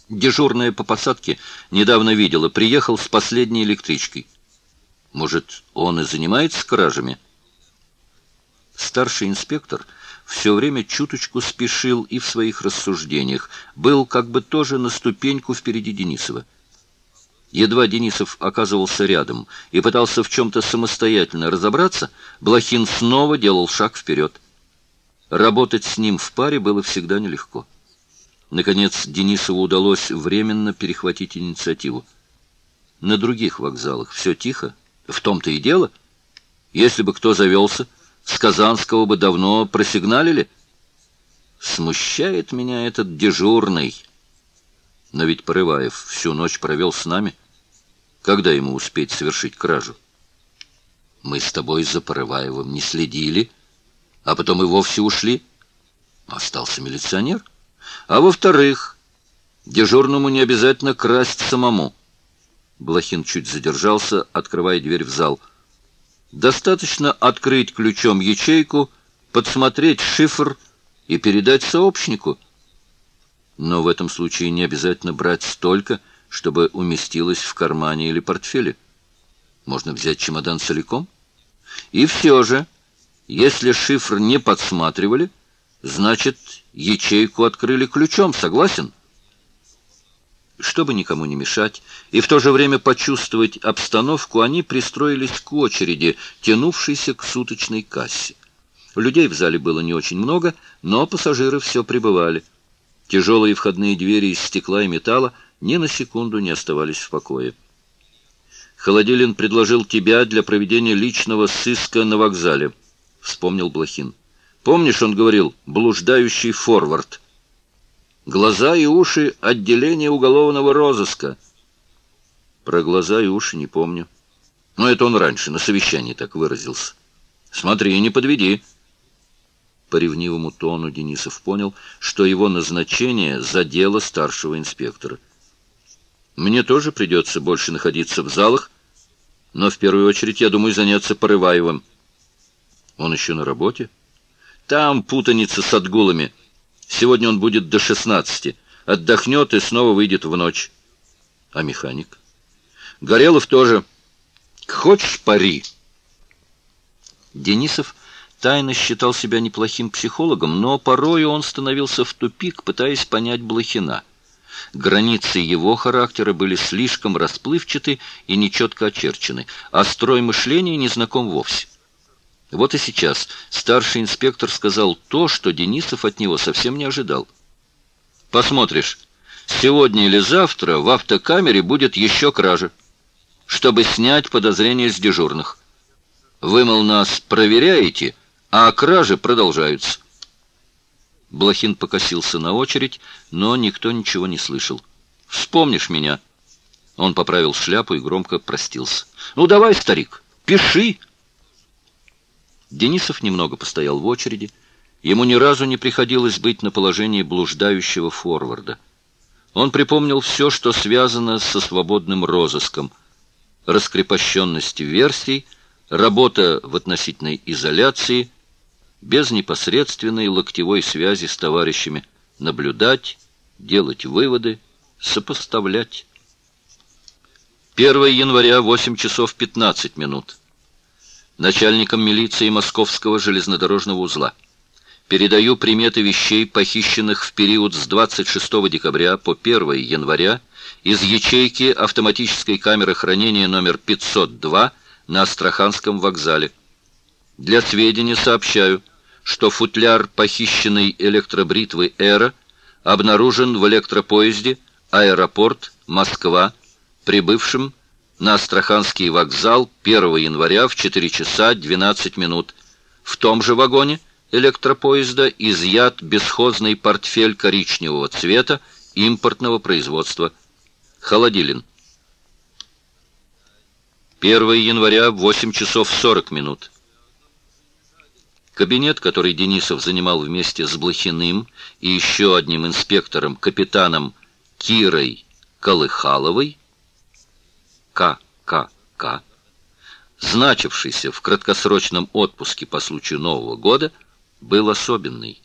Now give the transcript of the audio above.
Дежурная по посадке недавно видела, приехал с последней электричкой. Может, он и занимается кражами? Старший инспектор все время чуточку спешил и в своих рассуждениях, был как бы тоже на ступеньку впереди Денисова. Едва Денисов оказывался рядом и пытался в чем-то самостоятельно разобраться, Блохин снова делал шаг вперед. Работать с ним в паре было всегда нелегко. Наконец Денисову удалось временно перехватить инициативу. На других вокзалах все тихо, в том-то и дело. Если бы кто завелся, с Казанского бы давно просигналили. Смущает меня этот дежурный. Но ведь Порываев всю ночь провел с нами. Когда ему успеть совершить кражу? Мы с тобой за Порываевым не следили, а потом и вовсе ушли. Остался милиционер. А во-вторых, дежурному не обязательно красть самому. Блохин чуть задержался, открывая дверь в зал. Достаточно открыть ключом ячейку, подсмотреть шифр и передать сообщнику. Но в этом случае не обязательно брать столько, чтобы уместилось в кармане или портфеле. Можно взять чемодан целиком. И все же, если шифр не подсматривали, значит, ячейку открыли ключом, согласен? Чтобы никому не мешать и в то же время почувствовать обстановку, они пристроились к очереди, тянувшейся к суточной кассе. Людей в зале было не очень много, но пассажиры все прибывали. Тяжелые входные двери из стекла и металла ни на секунду не оставались в покое. «Холодилин предложил тебя для проведения личного сыска на вокзале», — вспомнил Блохин. «Помнишь, он говорил, блуждающий форвард? Глаза и уши — отделение уголовного розыска». Про глаза и уши не помню. Но это он раньше на совещании так выразился. Смотри, не подведи. По ревнивому тону Денисов понял, что его назначение задело старшего инспектора. Мне тоже придется больше находиться в залах, но в первую очередь я думаю заняться Порываевым. Он еще на работе? Там путаница с отгулами. Сегодня он будет до 16. Отдохнет и снова выйдет в ночь. А механик? Горелов тоже. Хочешь пари? Денисов тайно считал себя неплохим психологом, но порою он становился в тупик, пытаясь понять Блохина. Границы его характера были слишком расплывчаты и нечетко очерчены, а строй мышления не знаком вовсе. Вот и сейчас старший инспектор сказал то, что Денисов от него совсем не ожидал. «Посмотришь, сегодня или завтра в автокамере будет еще кража, чтобы снять подозрения с дежурных. Вы, мол, нас проверяете, а кражи продолжаются». Блохин покосился на очередь, но никто ничего не слышал. «Вспомнишь меня?» Он поправил шляпу и громко простился. «Ну давай, старик, пиши!» Денисов немного постоял в очереди. Ему ни разу не приходилось быть на положении блуждающего форварда. Он припомнил все, что связано со свободным розыском. Раскрепощенность версий, работа в относительной изоляции, без непосредственной локтевой связи с товарищами, наблюдать, делать выводы, сопоставлять. 1 января, 8 часов 15 минут. Начальником милиции Московского железнодорожного узла. Передаю приметы вещей, похищенных в период с 26 декабря по 1 января из ячейки автоматической камеры хранения номер 502 на Астраханском вокзале. Для сведения сообщаю, что футляр похищенной электробритвы «Эра» обнаружен в электропоезде «Аэропорт Москва», прибывшем на Астраханский вокзал 1 января в 4 часа 12 минут. В том же вагоне электропоезда изъят бесхозный портфель коричневого цвета импортного производства. Холодилин. 1 января, 8 часов 40 минут. Кабинет, который Денисов занимал вместе с Блохиным и еще одним инспектором, капитаном Кирой Колыхаловой, ККК, значившийся в краткосрочном отпуске по случаю Нового года, был особенный.